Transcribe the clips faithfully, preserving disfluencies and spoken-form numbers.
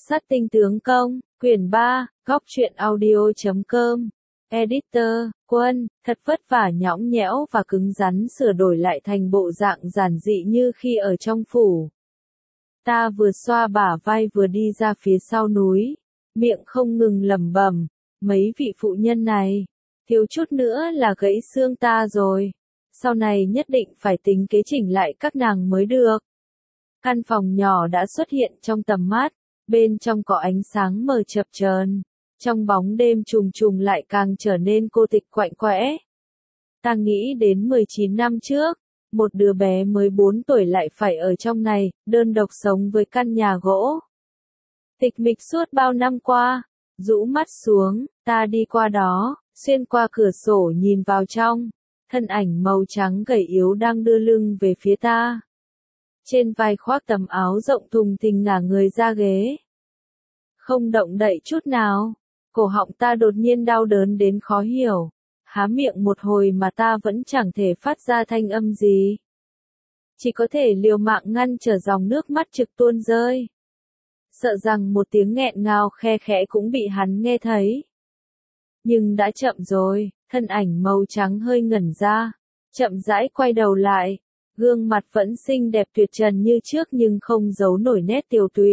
Sát tinh tướng công, quyển ba, góc truyện audio chấm com. Editor, Quân, thật vất vả nhõng nhẽo và cứng rắn sửa đổi lại thành bộ dạng giản dị như khi ở trong phủ. Ta vừa xoa bả vai vừa đi ra phía sau núi, miệng không ngừng lẩm bẩm, mấy vị phụ nhân này, thiếu chút nữa là gãy xương ta rồi. Sau này nhất định phải tính kế chỉnh lại các nàng mới được. Căn phòng nhỏ đã xuất hiện trong tầm mắt, bên trong có ánh sáng mờ chập chờn, trong bóng đêm trùng trùng lại càng trở nên cô tịch quạnh quẽ. Ta nghĩ đến mười chín năm trước, một đứa bé mới bốn tuổi lại phải ở trong này, đơn độc sống với căn nhà gỗ. Tịch mịch suốt bao năm qua, rũ mắt xuống, ta đi qua đó, xuyên qua cửa sổ nhìn vào trong, thân ảnh màu trắng gầy yếu đang đưa lưng về phía ta. Trên vai khoác tấm áo rộng thùng thình ngả người ra ghế. Không động đậy chút nào, cổ họng ta đột nhiên đau đớn đến khó hiểu, há miệng một hồi mà ta vẫn chẳng thể phát ra thanh âm gì. Chỉ có thể liều mạng ngăn trở dòng nước mắt trực tuôn rơi. Sợ rằng một tiếng nghẹn ngào khe khẽ cũng bị hắn nghe thấy. Nhưng đã chậm rồi, thân ảnh màu trắng hơi ngẩn ra, chậm rãi quay đầu lại. Gương mặt vẫn xinh đẹp tuyệt trần như trước nhưng không giấu nổi nét tiều tụy.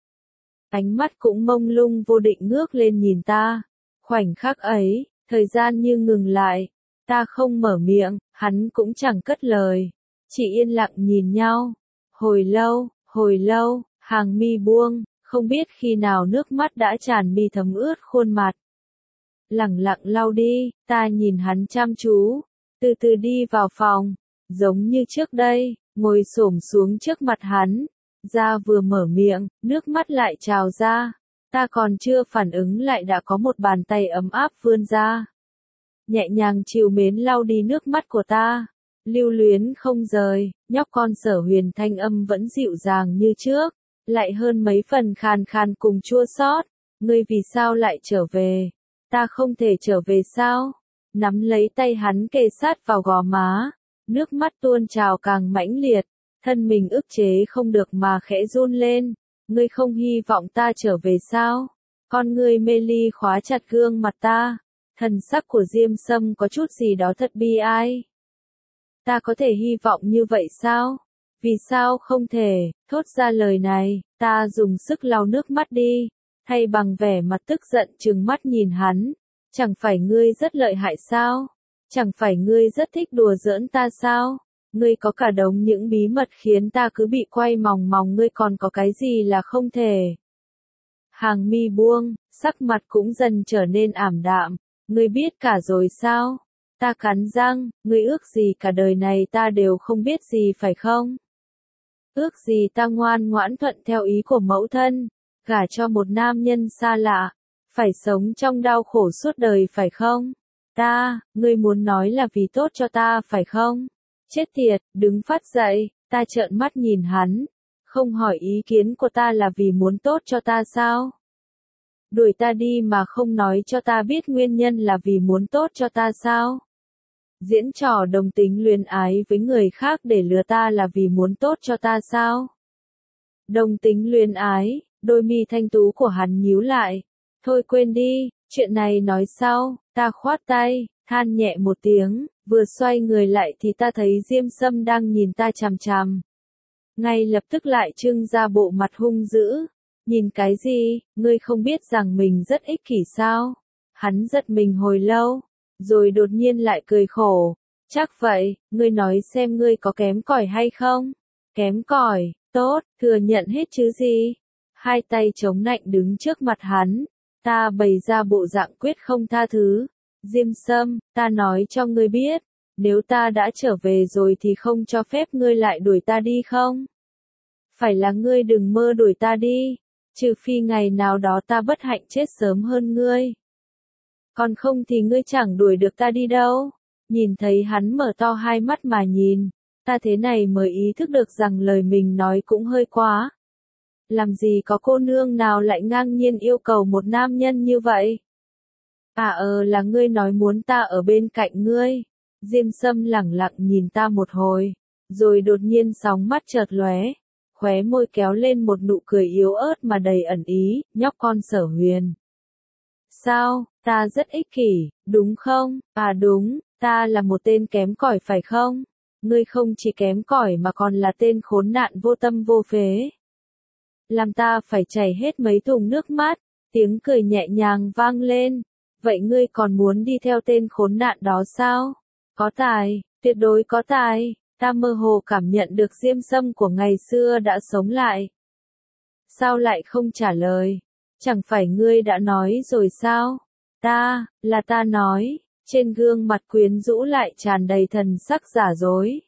Ánh mắt cũng mông lung vô định ngước lên nhìn ta. Khoảnh khắc ấy, thời gian như ngừng lại. Ta không mở miệng, hắn cũng chẳng cất lời. Chỉ yên lặng nhìn nhau. Hồi lâu, hồi lâu, hàng mi buông, không biết khi nào nước mắt đã tràn mi thấm ướt khuôn mặt. Lẳng lặng lau đi, ta nhìn hắn chăm chú, từ từ đi vào phòng. Giống như trước đây, ngồi xổm xuống trước mặt hắn, da vừa mở miệng, nước mắt lại trào ra, ta còn chưa phản ứng lại đã có một bàn tay ấm áp vươn ra. Nhẹ nhàng trìu mến lau đi nước mắt của ta, lưu luyến không rời, nhóc con Sở Huyền thanh âm vẫn dịu dàng như trước, lại hơn mấy phần khàn khàn cùng chua xót. Ngươi vì sao lại trở về? Ta không thể trở về sao? Nắm lấy tay hắn kề sát vào gò má. Nước mắt tuôn trào càng mãnh liệt, thân mình ức chế không được mà khẽ run lên. Ngươi không hy vọng ta trở về sao? Con ngươi mê ly khóa chặt gương mặt ta, thần sắc của Diêm Sâm có chút gì đó thật bi ai. Ta có thể hy vọng như vậy sao? Vì sao không thể? Thốt ra lời này, ta dùng sức lau nước mắt đi, thay bằng vẻ mặt tức giận trừng mắt nhìn hắn. Chẳng phải ngươi rất lợi hại sao? Chẳng phải ngươi rất thích đùa giỡn ta sao? Ngươi có cả đống những bí mật khiến ta cứ bị quay mòng mòng, ngươi còn có cái gì là không thể? Hàng mi buông, sắc mặt cũng dần trở nên ảm đạm. Ngươi biết cả rồi sao? Ta cắn răng, ngươi ước gì cả đời này ta đều không biết gì phải không? Ước gì ta ngoan ngoãn thuận theo ý của mẫu thân, gả cho một nam nhân xa lạ, phải sống trong đau khổ suốt đời phải không? Ta, ngươi muốn nói là vì tốt cho ta phải không? Chết tiệt, đứng phát dậy, ta trợn mắt nhìn hắn. Không hỏi ý kiến của ta là vì muốn tốt cho ta sao? Đuổi ta đi mà không nói cho ta biết nguyên nhân là vì muốn tốt cho ta sao? Diễn trò đồng tính luyến ái với người khác để lừa ta là vì muốn tốt cho ta sao? Đồng tính luyến ái, đôi mi thanh tú của hắn nhíu lại. Thôi quên đi, chuyện này nói sau. Ta khoát tay, than nhẹ một tiếng, vừa xoay người lại thì ta thấy Diêm Sâm đang nhìn ta chằm chằm. Ngay lập tức lại trưng ra bộ mặt hung dữ. Nhìn cái gì, ngươi không biết rằng mình rất ích kỷ sao? Hắn giật mình hồi lâu, rồi đột nhiên lại cười khổ. Chắc vậy, ngươi nói xem ngươi có kém cỏi hay không? Kém cỏi, tốt, thừa nhận hết chứ gì? Hai tay chống nạnh đứng trước mặt hắn. Ta bày ra bộ dạng quyết không tha thứ. Diêm Sâm, ta nói cho ngươi biết, nếu ta đã trở về rồi thì không cho phép ngươi lại đuổi ta đi không? Phải là ngươi đừng mơ đuổi ta đi, trừ phi ngày nào đó ta bất hạnh chết sớm hơn ngươi. Còn không thì ngươi chẳng đuổi được ta đi đâu. Nhìn thấy hắn mở to hai mắt mà nhìn, ta thế này mới ý thức được rằng lời mình nói cũng hơi quá. Làm gì có cô nương nào lại ngang nhiên yêu cầu một nam nhân như vậy? À ờ là ngươi nói muốn ta ở bên cạnh ngươi. Diêm Sâm lẳng lặng nhìn ta một hồi, rồi đột nhiên sóng mắt chợt lóe, khóe môi kéo lên một nụ cười yếu ớt mà đầy ẩn ý, nhóc con Sở Huyền. Sao, ta rất ích kỷ, đúng không? À đúng, ta là một tên kém cỏi phải không? Ngươi không chỉ kém cỏi mà còn là tên khốn nạn vô tâm vô phế. Làm ta phải chảy hết mấy thùng nước mắt, tiếng cười nhẹ nhàng vang lên. Vậy ngươi còn muốn đi theo tên khốn nạn đó sao? Có tài, tuyệt đối có tài. Ta mơ hồ cảm nhận được diêm sâm của ngày xưa đã sống lại. Sao lại không trả lời? Chẳng phải ngươi đã nói rồi sao? Ta, là ta nói, trên gương mặt quyến rũ lại tràn đầy thần sắc giả dối.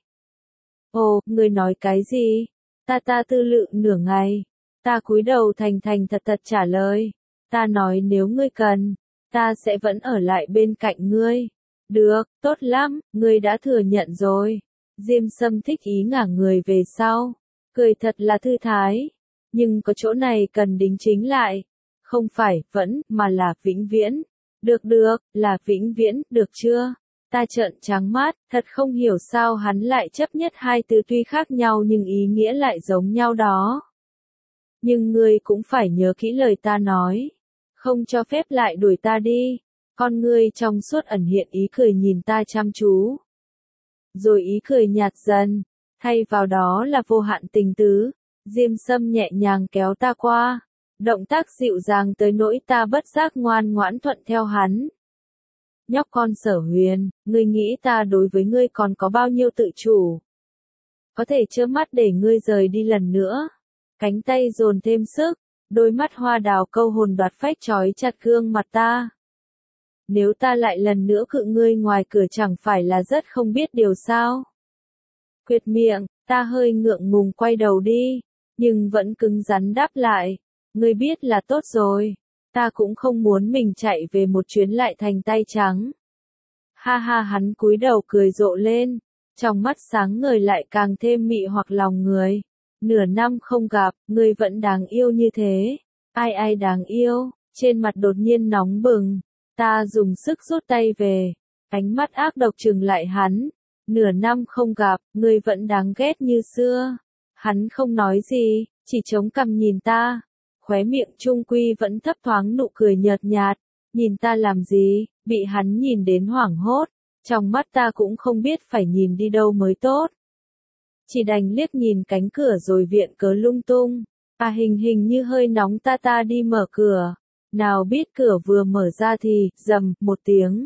Ồ, ngươi nói cái gì? Ta ta tư lự nửa ngày. Ta cúi đầu thành thành thật thật trả lời. Ta nói nếu ngươi cần, ta sẽ vẫn ở lại bên cạnh ngươi. Được, tốt lắm, ngươi đã thừa nhận rồi. Diêm Sâm thích ý ngả người về sau. Cười thật là thư thái. Nhưng có chỗ này cần đính chính lại. Không phải, vẫn, mà là vĩnh viễn. Được được, là vĩnh viễn, được chưa? Ta trợn trắng mắt, thật không hiểu sao hắn lại chấp nhất hai từ tuy khác nhau nhưng ý nghĩa lại giống nhau đó. Nhưng ngươi cũng phải nhớ kỹ lời ta nói. Không cho phép lại đuổi ta đi. Con ngươi trong suốt ẩn hiện ý cười nhìn ta chăm chú. Rồi ý cười nhạt dần, thay vào đó là vô hạn tình tứ. Diêm Sâm nhẹ nhàng kéo ta qua. Động tác dịu dàng tới nỗi ta bất giác ngoan ngoãn thuận theo hắn. Nhóc con Sở Huyền, ngươi nghĩ ta đối với ngươi còn có bao nhiêu tự chủ? Có thể trơ mắt để ngươi rời đi lần nữa. Cánh tay dồn thêm sức, đôi mắt hoa đào câu hồn đoạt phách trói chặt gương mặt ta. Nếu ta lại lần nữa cự ngươi ngoài cửa chẳng phải là rất không biết điều sao? Quyệt miệng, ta hơi ngượng ngùng quay đầu đi, nhưng vẫn cứng rắn đáp lại. Ngươi biết là tốt rồi, ta cũng không muốn mình chạy về một chuyến lại thành tay trắng. Ha ha hắn cúi đầu cười rộ lên, trong mắt sáng ngời lại càng thêm mị hoặc lòng người. Nửa năm không gặp, ngươi vẫn đáng yêu như thế. Ai ai đáng yêu, trên mặt đột nhiên nóng bừng. Ta dùng sức rút tay về, ánh mắt ác độc trừng lại hắn. Nửa năm không gặp, ngươi vẫn đáng ghét như xưa. Hắn không nói gì, chỉ chống cằm nhìn ta. Khóe miệng trung quy vẫn thấp thoáng nụ cười nhợt nhạt. Nhìn ta làm gì, bị hắn nhìn đến hoảng hốt. Trong mắt ta cũng không biết phải nhìn đi đâu mới tốt. Chỉ đành liếc nhìn cánh cửa rồi viện cớ lung tung. À hình hình như hơi nóng ta ta đi mở cửa. Nào biết cửa vừa mở ra thì, rầm, một tiếng.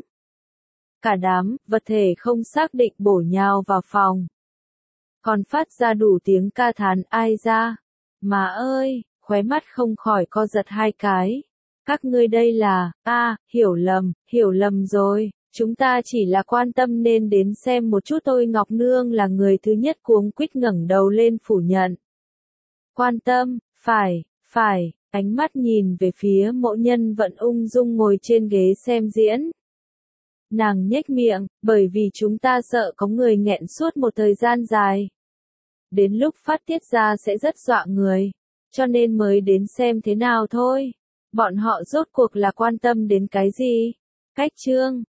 Cả đám, vật thể không xác định bổ nhào vào phòng. Còn phát ra đủ tiếng ca thán ai ra. Mà ơi, khóe mắt không khỏi co giật hai cái. Các ngươi đây là, a à, hiểu lầm, hiểu lầm rồi. Chúng ta chỉ là quan tâm nên đến xem một chút thôi. Ngọc Nương là người thứ nhất cuống quýt ngẩng đầu lên phủ nhận. Quan tâm, phải, phải, ánh mắt nhìn về phía mộ nhân vẫn ung dung ngồi trên ghế xem diễn. Nàng nhếch miệng, bởi vì chúng ta sợ có người nghẹn suốt một thời gian dài. Đến lúc phát tiết ra sẽ rất dọa người, cho nên mới đến xem thế nào thôi. Bọn họ rốt cuộc là quan tâm đến cái gì? Cách chương